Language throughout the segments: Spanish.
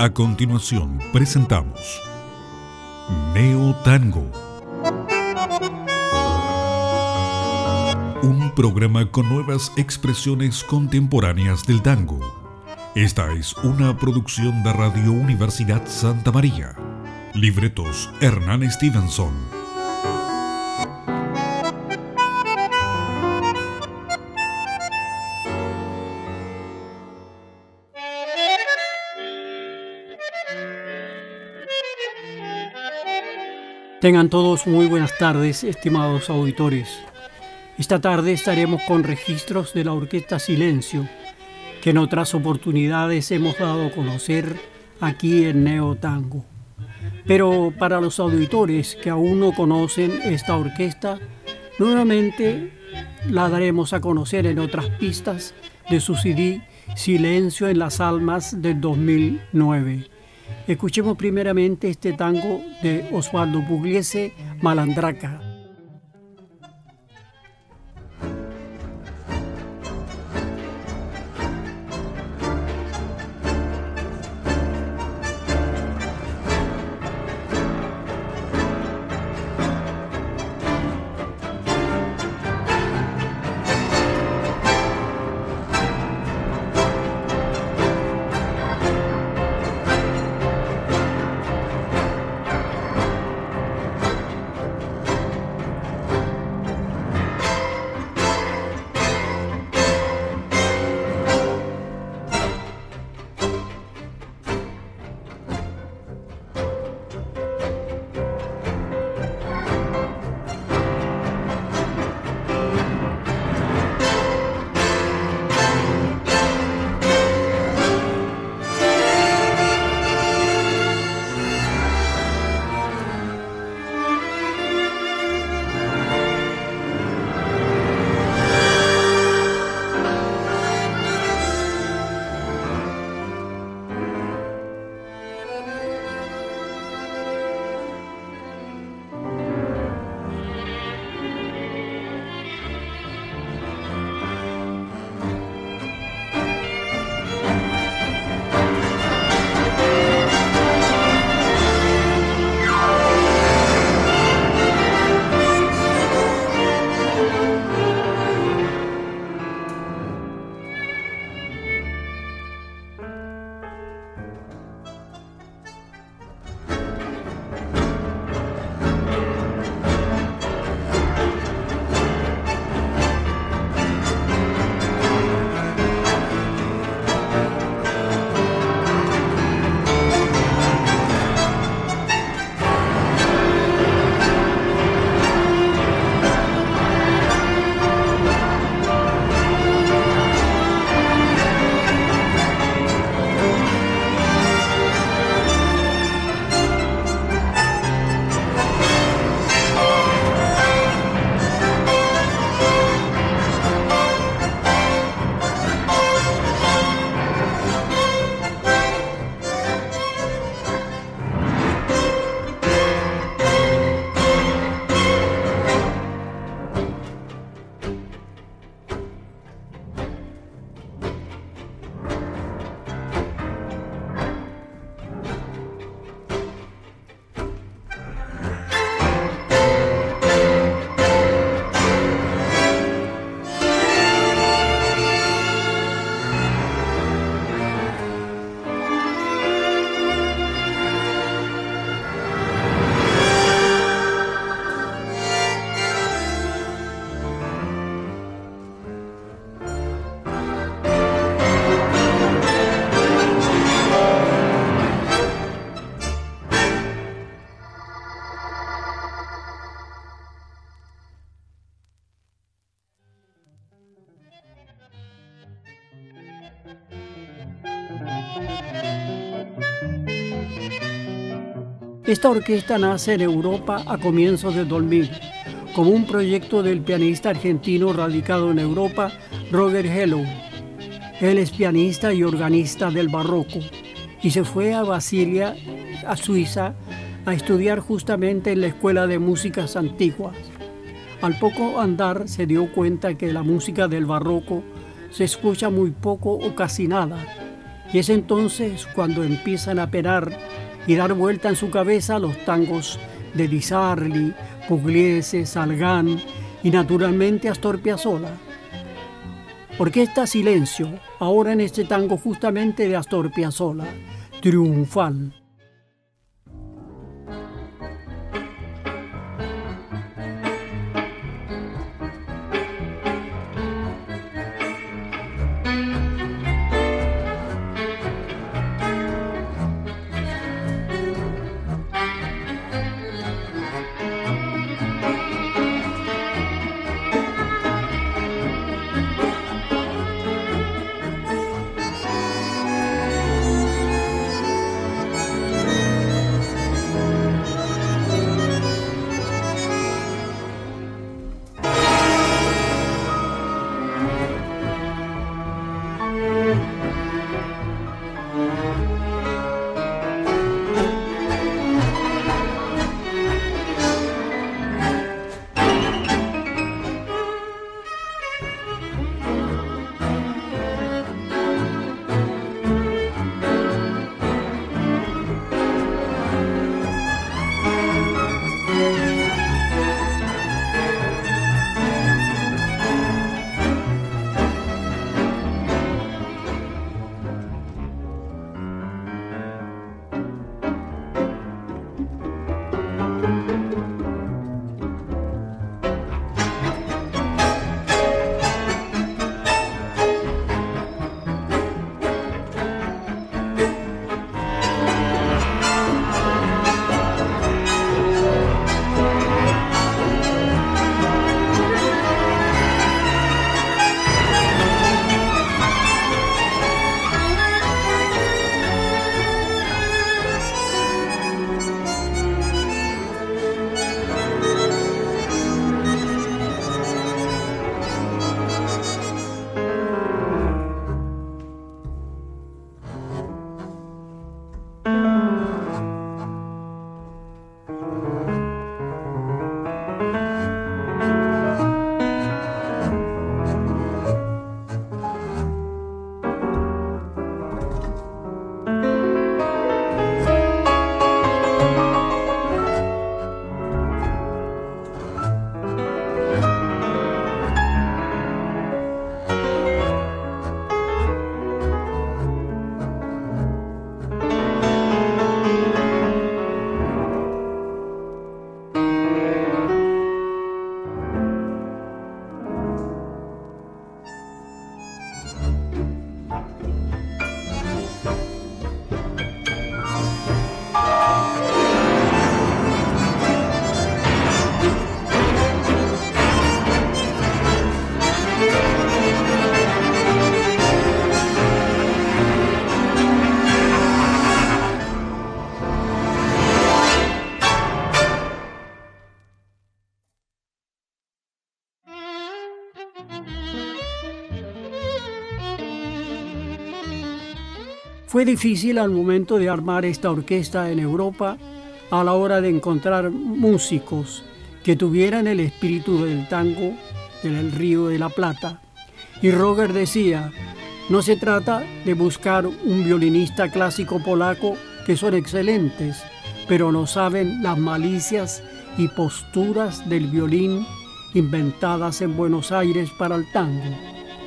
A continuación presentamos Neo Tango, un programa con nuevas expresiones contemporáneas del tango. Esta es una producción de Radio Universidad Santa María. Libretos Hernán Stevenson. Tengan todos muy buenas tardes, estimados auditores. Esta tarde estaremos con registros de la Orquesta Silencio, que en otras oportunidades hemos dado a conocer aquí en Neo Tango. Pero para los auditores que aún no conocen esta orquesta, nuevamente la daremos a conocer en otras pistas de su CD Silencio en las Almas del 2009. Escuchemos primeramente este tango de Osvaldo Pugliese, Malandraca. Esta orquesta nace en Europa a comienzos del 2000, como un proyecto del pianista argentino radicado en Europa, Roger Hello. Él es pianista y organista del barroco y se fue a Basilea, a Suiza, a estudiar justamente en la Escuela de Músicas Antiguas. Al poco andar se dio cuenta que la música del barroco se escucha muy poco o casi nada, Y es entonces cuando empiezan a penar y dar vuelta en su cabeza los tangos de Di Sarli, Pugliese, Salgán y naturalmente Astor Piazzolla. Orquesta Silencio, ahora en este tango justamente de Astor Piazzolla, Triunfal. Fue difícil al momento de armar esta orquesta en Europa a la hora de encontrar músicos que tuvieran el espíritu del tango del Río de la Plata. Y Roger decía, no se trata de buscar un violinista clásico polaco, que son excelentes, pero no saben las malicias y posturas del violín inventadas en Buenos Aires para el tango.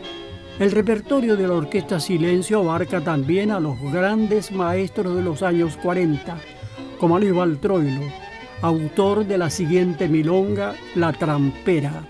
El repertorio de la Orquesta Silencio abarca también a los grandes maestros de los años 40, como Aníbal Troilo, autor de la siguiente milonga, La Trampera.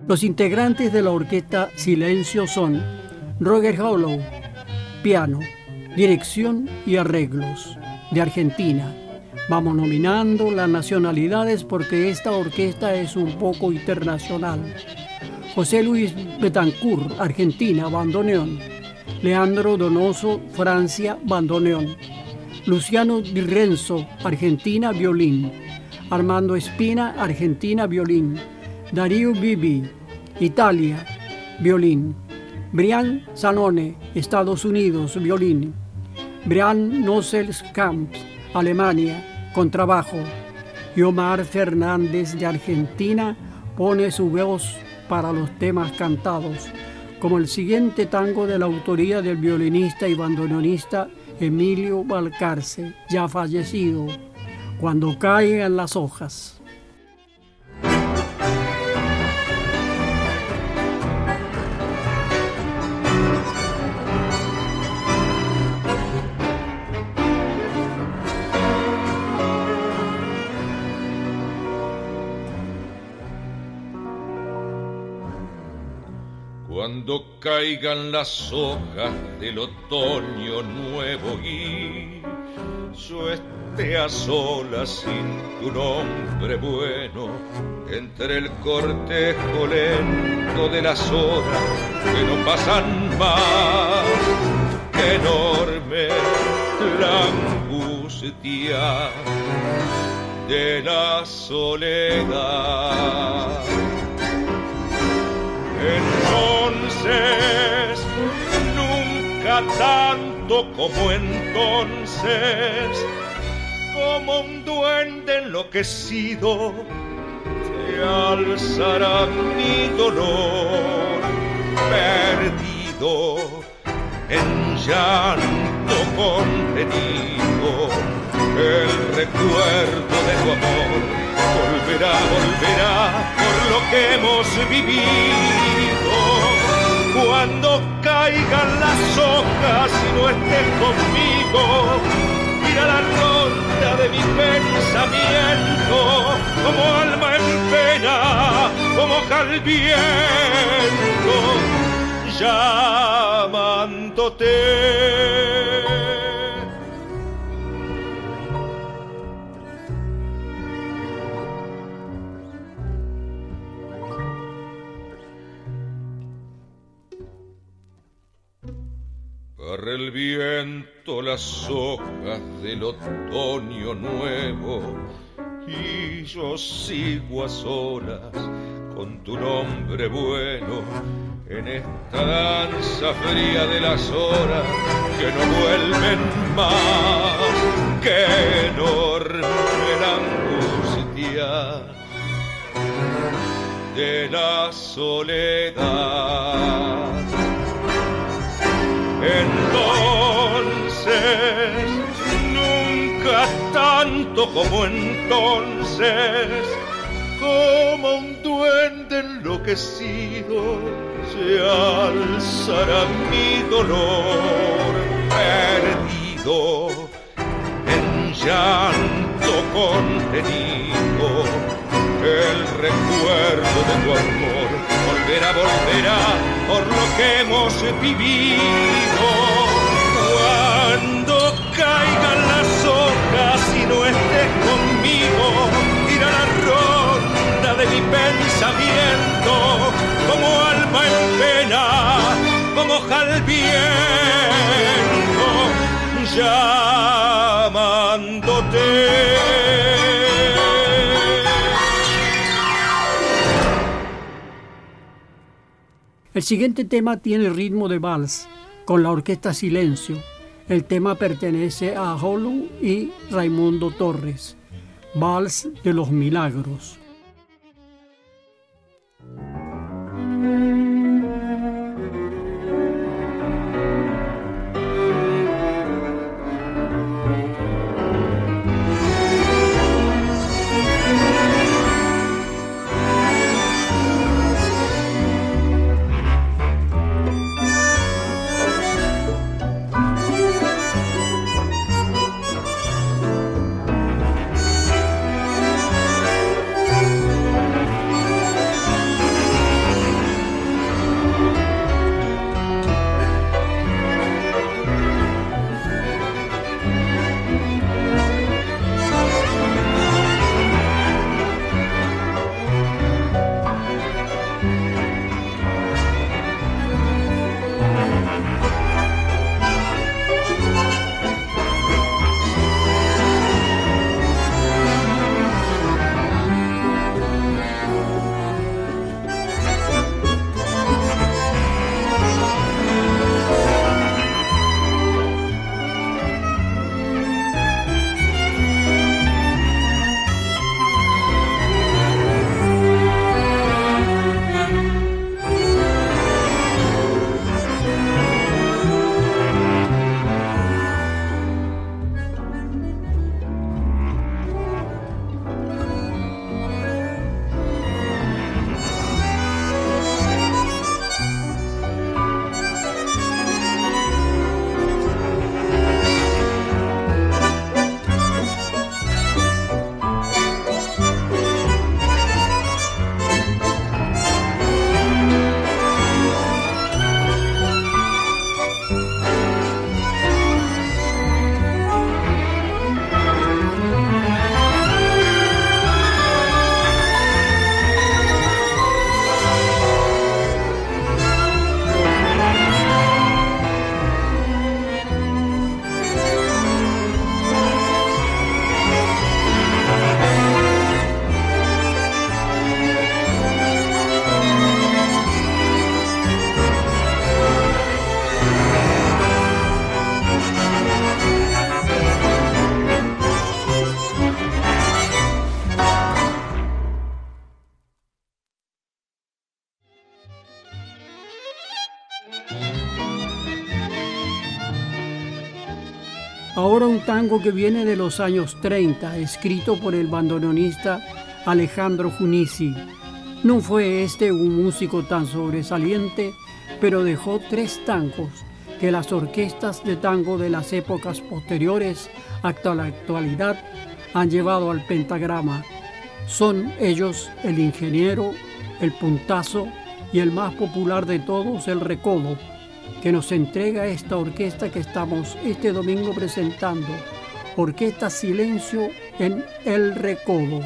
Los integrantes de la orquesta Silencio son Roger Hollow, piano, dirección y arreglos, de Argentina. Vamos nominando las nacionalidades porque esta orquesta es un poco internacional. José Luis Betancourt, Argentina, bandoneón. Leandro Donoso, Francia, bandoneón. Luciano Di Renzo, Argentina, violín. Armando Espina, Argentina, violín. Darío Bibi, Italia, violín. Brian Zanone, Estados Unidos, violín. Brian Nosselskamp, Alemania, contrabajo. Y Omar Fernández de Argentina pone su voz para los temas cantados, como el siguiente tango de la autoría del violinista y bandoneonista Emilio Balcarce, ya fallecido, Cuando caigan las hojas. Cuando caigan las hojas del otoño nuevo y yo esté a solas sin tu nombre bueno, entre el cortejo lento de las horas que no pasan más, que enorme la angustia de la soledad. Entonces, nunca tanto como entonces, como un duende enloquecido, te alzará mi dolor, perdido en llanto contenido. El recuerdo de tu amor volverá por lo que hemos vivido. Cuando caigan las hojas y no estés conmigo, mira la ronda de mi pensamiento, como alma en pena, como hoja al viento, llamándote. Barre el viento las hojas del otoño nuevo y yo sigo a solas con tu nombre bueno en esta danza fría de las horas que no vuelven más. Qué enorme la angustia de la soledad. Entonces, nunca tanto como entonces, como un duende enloquecido, se alzará mi dolor, perdido en llanto contenido. El recuerdo de tu amor volverá por lo que hemos vivido. Cuando caigan las hojas y no estés conmigo, irá la ronda de mi pensamiento, como alma en pena, como hoja al viento, llamándote. El siguiente tema tiene ritmo de vals, con la orquesta Silencio. El tema pertenece a Hollow y Raimundo Torres. Vals de los Milagros. Ahora un tango que viene de los años 30, escrito por el bandoneonista Alejandro Junici. No fue este un músico tan sobresaliente, pero dejó 3 tangos que las orquestas de tango de las épocas posteriores hasta la actualidad han llevado al pentagrama. Son ellos El Ingeniero, El Puntazo y el más popular de todos, El Recodo, que nos entrega esta orquesta que estamos este domingo presentando, Orquesta Silencio en El Recodo.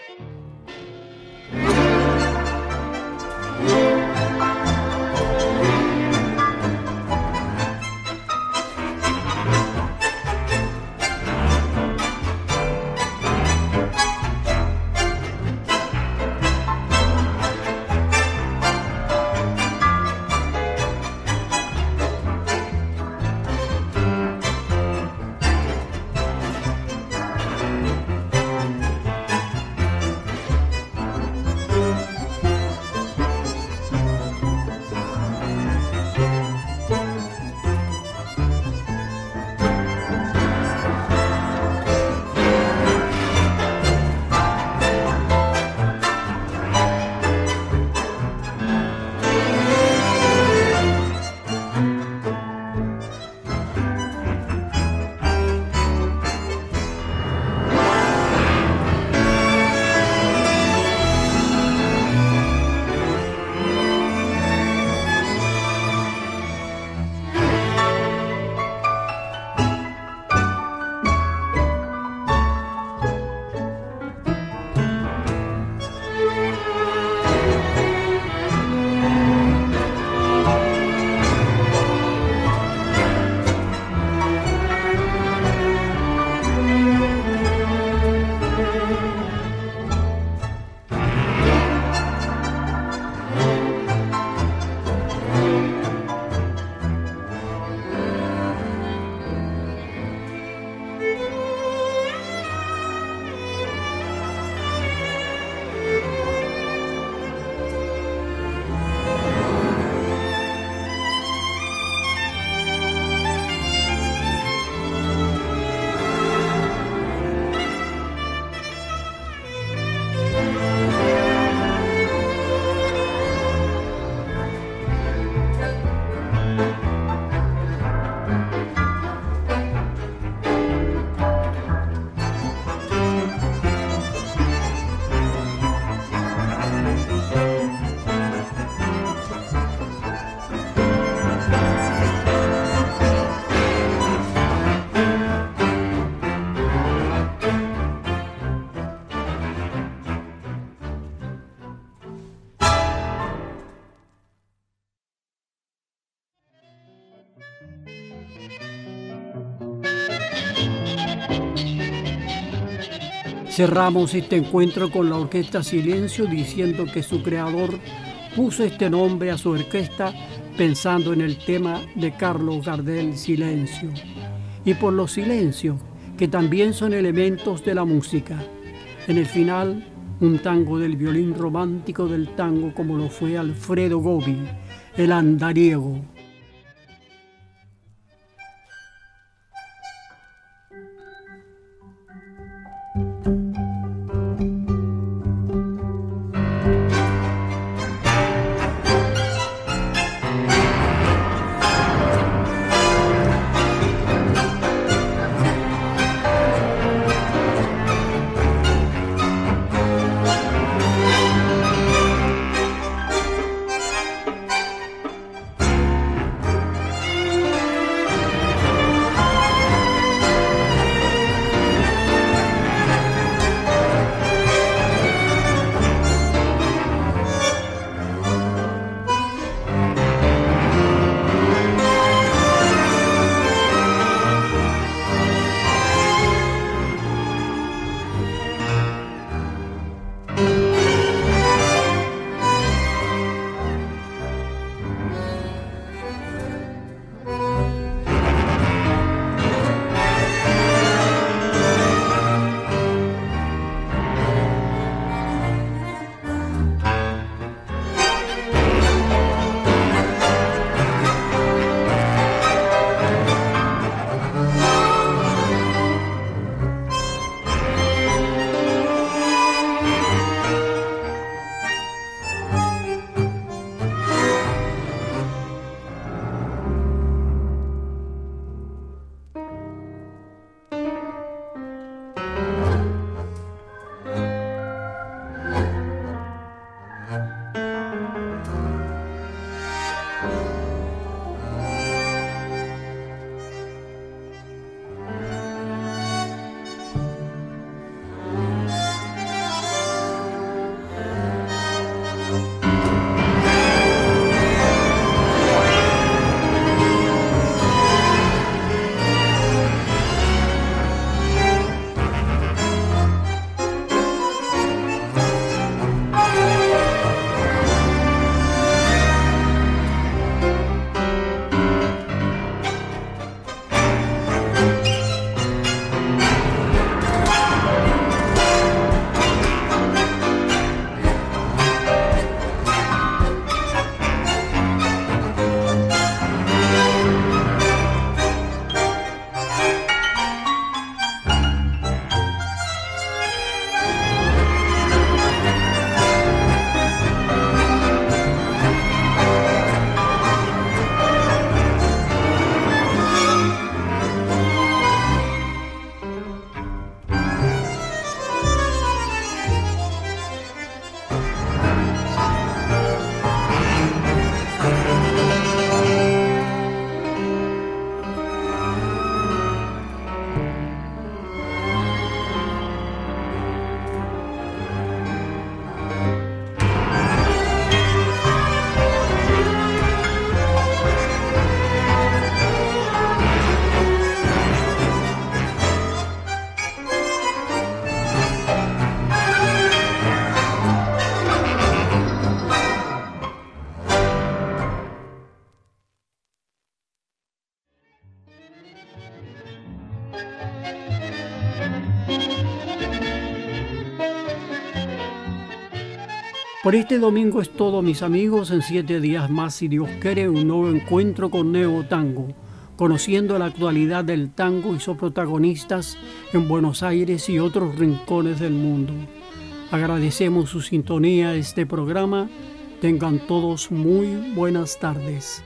Cerramos este encuentro con la Orquesta Silencio diciendo que su creador puso este nombre a su orquesta pensando en el tema de Carlos Gardel, Silencio, y por los silencios, que también son elementos de la música. En el final, un tango del violín romántico del tango como lo fue Alfredo Gobi, el andariego. Por este domingo es todo, mis amigos. En 7 días más, si Dios quiere, un nuevo encuentro con Neo Tango, conociendo la actualidad del tango y sus protagonistas en Buenos Aires y otros rincones del mundo. Agradecemos su sintonía a este programa. Tengan todos muy buenas tardes.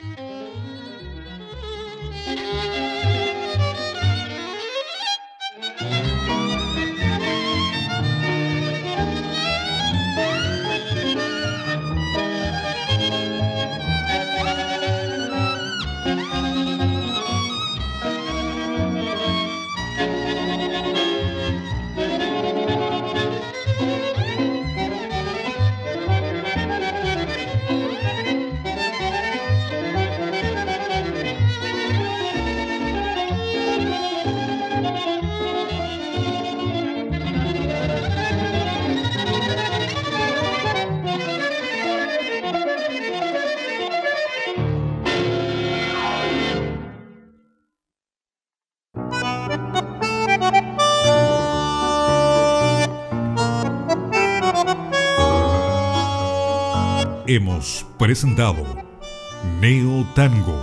Hemos presentado Neo Tango,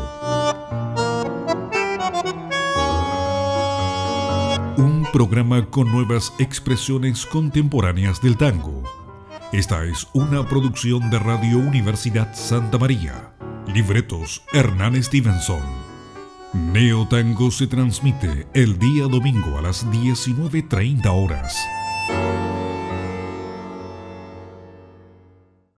un programa con nuevas expresiones contemporáneas del tango. Esta es una producción de Radio Universidad Santa María. Libretos Hernán Stevenson. Neo Tango se transmite el día domingo a las 19:30 horas.